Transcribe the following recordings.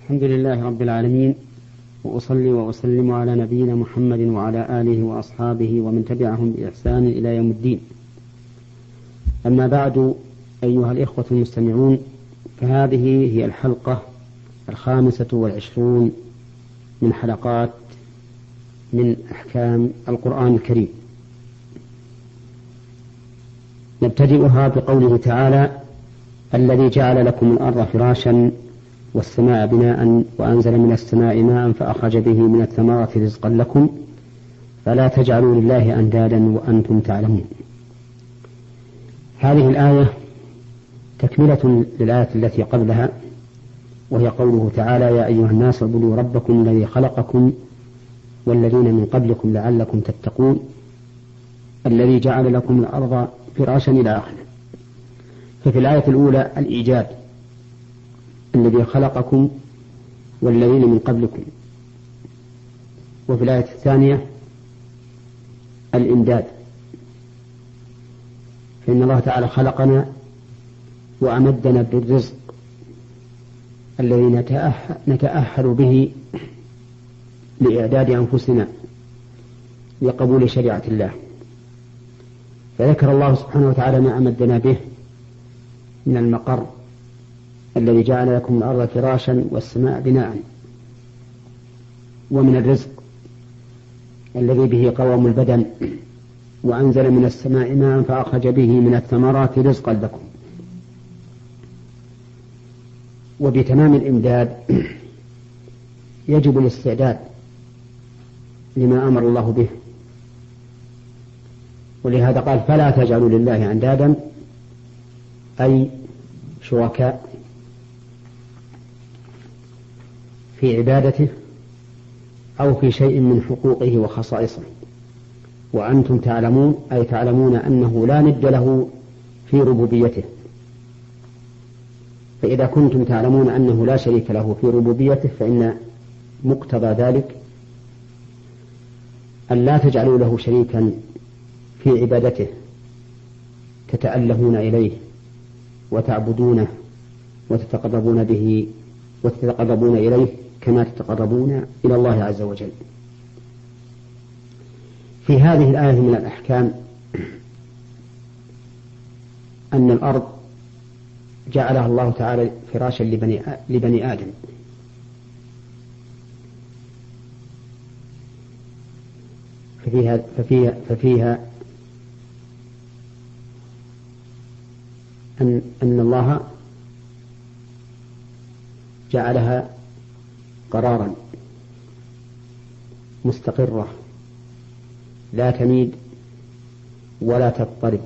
الحمد لله رب العالمين، وأصلي وأسلم على نبينا محمد وعلى آله وأصحابه ومن تبعهم بإحسان إلى يوم الدين. أما بعد، أيها الإخوة المستمعون، فهذه هي الحلقة 25 من حلقات من أحكام القرآن الكريم. نبتدئها بقوله تعالى: الذي جعل لكم الأرض فراشا والسماء بناء وأنزل من السماء ماء فأخرج به من الثمرات رزقا لكم فلا تجعلوا لله أندادا وأنتم تعلمون. هذه الآية تكملة للآية التي قبلها، وهي قوله تعالى: يا أيها الناس اعبدوا ربكم الذي خلقكم والذين من قبلكم لعلكم تتقون الذي جعل لكم الأرض فراشا إلى آخره. ففي الآية الأولى الإيجاد، الذي خلقكم والذين من قبلكم، وفي الآية الثانية الإمداد، فإن الله تعالى خلقنا وأمدنا بالرزق الذي نتأهل به لإعداد أنفسنا لقبول شريعة الله. فذكر الله سبحانه وتعالى ما أمدنا به من المقر الذي جعل لكم الأرض فراشا والسماء بناء، ومن الرزق الذي به قوام البدن، وأنزل من السماء ماء فأخرج به من الثمرات رزقا لكم. وبتمام الإمداد يجب الاستعداد لما أمر الله به، ولهذا قال: فلا تجعلوا لله أندادا، أي شركاء في عبادته أو في شيء من حقوقه وخصائصه، وأنتم تعلمون، أي تعلمون أنه لا ند له في ربوبيته. فإذا كنتم تعلمون أنه لا شريك له في ربوبيته، فإن مقتضى ذلك أن لا تجعلوا له شريكا في عبادته تتألهون إليه وتعبدونه وتتقربون به وتتقربون إليه كما تتقربون إلى الله عز وجل. في هذه الآية من الأحكام أن الأرض جعلها الله تعالى فراشا لبني آدم، ففيها أن الله جعلها قرارا مستقرة لا تميد ولا تضطرب.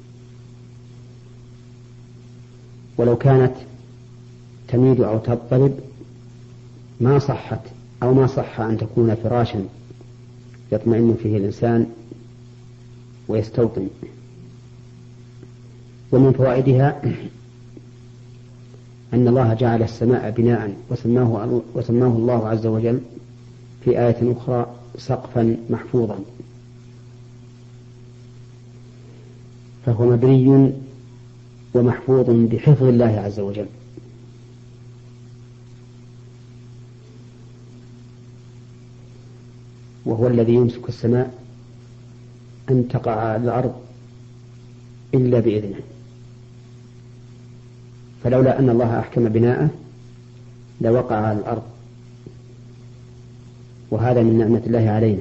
ولو كانت تميد أو تضطرب ما صحت أو ما صح أن تكون فراشا يطمئن فيه الإنسان ويستوطن. ومن فوائدها أن الله جعل السماء بناء وسماه الله عز وجل في آية أخرى سقفا محفوظا، فهو مبني ومحفوظ بحفظ الله عز وجل. وهو الذي يمسك السماء أن تقع على الأرض إلا بإذنه، فلولا أن الله أحكم بناءه لوقع على الأرض، وهذا من نعمة الله علينا.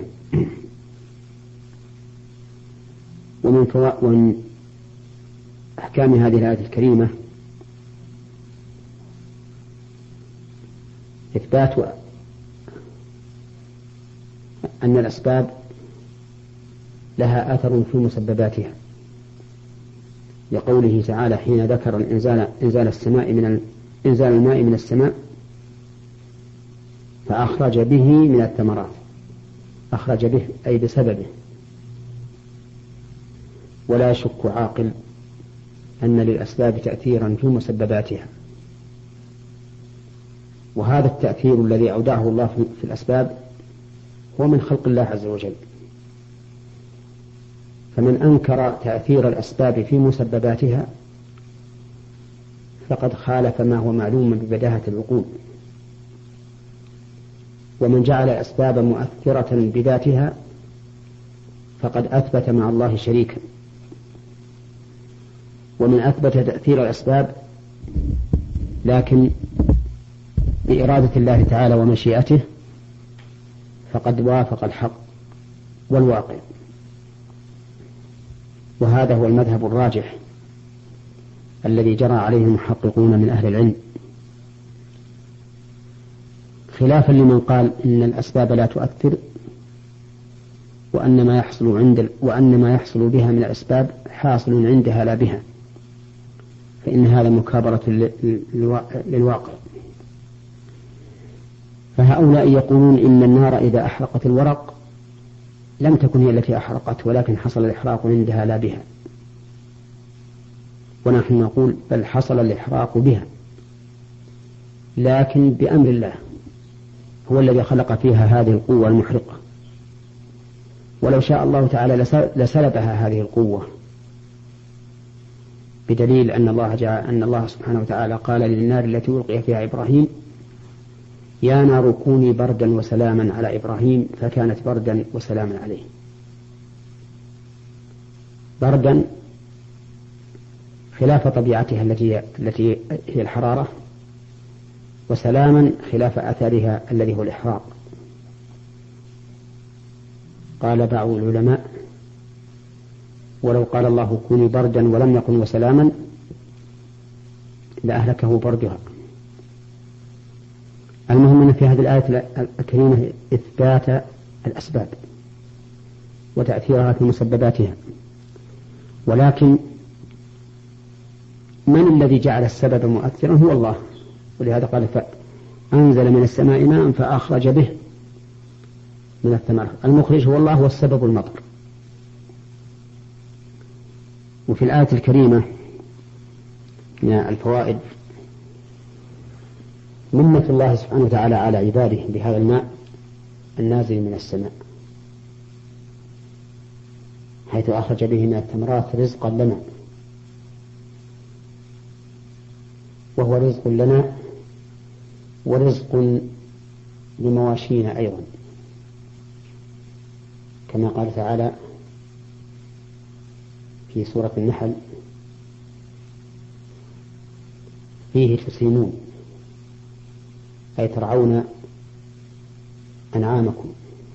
ومن أحكام هذه الآية الكريمة إثبات أن الأسباب لها أثر في مسبباتها، لقوله تعالى حين ذكر إنزال الماء من السماء فأخرج به من الثمرات، أخرج به أي بسببه. ولا يشك عاقل أن للأسباب تأثيرا في مسبباتها، وهذا التأثير الذي أودعه الله في الأسباب هو من خلق الله عز وجل. فمن أنكر تأثير الأسباب في مسبباتها فقد خالف ما هو معلوم ببداهة العقول، ومن جعل الأسباب مؤثرة بذاتها فقد أثبت مع الله شريكا. ومن أثبت تأثير الأسباب لكن بإرادة الله تعالى ومشيئته فقد وافق الحق والواقع، وهذا هو المذهب الراجح الذي جرى عليه المحققون من أهل العلم، خلافا لمن قال إن الأسباب لا تؤثر وأن ما يحصل بها من الأسباب حاصل عندها لا بها، فإن هذا مكابرة للواقع. فهؤلاء يقولون إن النار إذا أحرقت الورق لم تكن هي التي أحرقت، ولكن حصل الإحراق عندها لا بها، ونحن نقول بل حصل الإحراق بها لكن بأمر الله، هو الذي خلق فيها هذه القوة المحرقة، ولو شاء الله تعالى لسلبها هذه القوة، بدليل أن الله سبحانه وتعالى قال للنار التي ألقي فيها إبراهيم يا نار كوني بردا وسلاما على إبراهيم فكانت بردا وسلاما عليه. بردا خلاف طبيعتها التي هي الحرارة، وسلاما خلاف أثرها الذي هو الإحراق. قال بعض العلماء ولو قال الله كوني بردا ولم يكن وسلاما لأهلكه بردها. المهم أن في هذه الآية الكريمة إثبات الأسباب وتأثيرها في مسبباتها، ولكن من الذي جعل السبب مؤثرا؟ هو الله، ولهذا قال أنزل من السماء ماء فأخرج به من الثمرات. المخرج هو الله والسبب المطر. وفي الآية الكريمة من الفوائد منة الله سبحانه وتعالى على عباده بهذا الماء النازل من السماء، حيث أخرج به من الثمرات رزقا لنا، وهو رزق لنا ورزق لمواشينا أيضا، كما قال تعالى في سورة النحل فيه تسيمون، أي ترعون أنعامكم.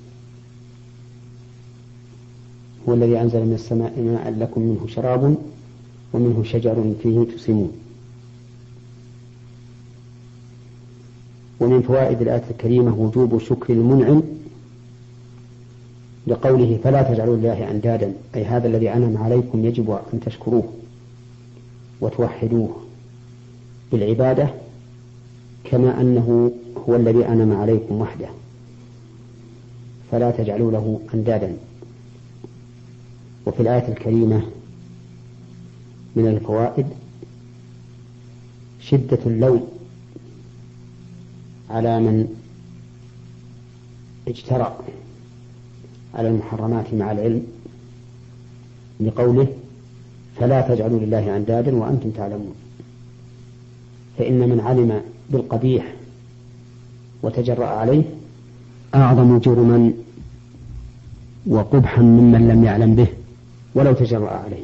هو الذي أنزل من السماء ماء لكم منه شراب ومنه شجر فيه تسيمون. ومن فوائد الآية الكريمة وجوب شكر المنعم لقوله فلا تجعلوا الله أندادا، أي هذا الذي أنعم عليكم يجب أن تشكروه وتوحدوه بالعبادة كما أنه هو الذي أنعم عليكم وحده، فلا تجعلوا له أندادا. وفي الآية الكريمة من الفوائد شدة اللوم على من اجترأ على المحرمات مع العلم، لقوله فلا تجعلوا لله أندادا وأنتم تعلمون، فإن من علم بالقبيح وتجرأ عليه أعظم جرما وقبحا ممن لم يعلم به ولو تجرأ عليه.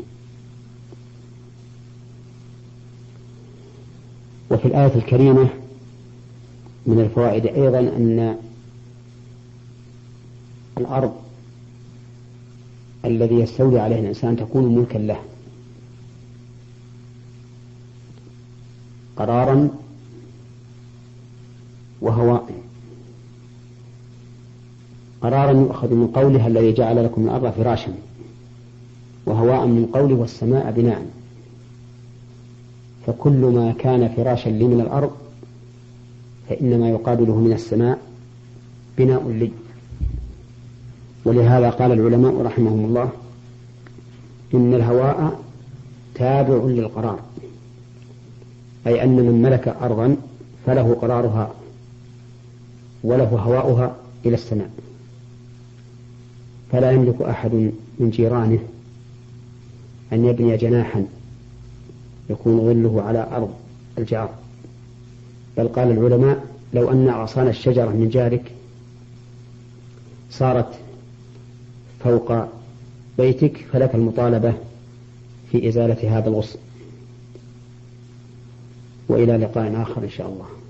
وفي الآية الكريمة من الفوائد أيضا أن الأرض الذي يستولي عليه الإنسان تكون ملكا له قرارا وهواء. قرارا يؤخذ من قوله الذي جعل لكم الأرض فراشا، وهواء من قوله والسماء بناء، فكل ما كان فراشا لي من الأرض فإنما يقابله من السماء بناء لي. ولهذا قال العلماء رحمهم الله إن الهواء تابع للقرار، أي أن من ملك أرضا فله قرارها وله هواؤها إلى السماء، فلا يملك أحد من جيرانه أن يبني جناحا يكون ظله على أرض الجار، بل قال العلماء لو أن أغصان الشجرة من جارك صارت فوق بيتك فلك المطالبة في إزالة هذا الغصن. وإلى لقاء آخر إن شاء الله.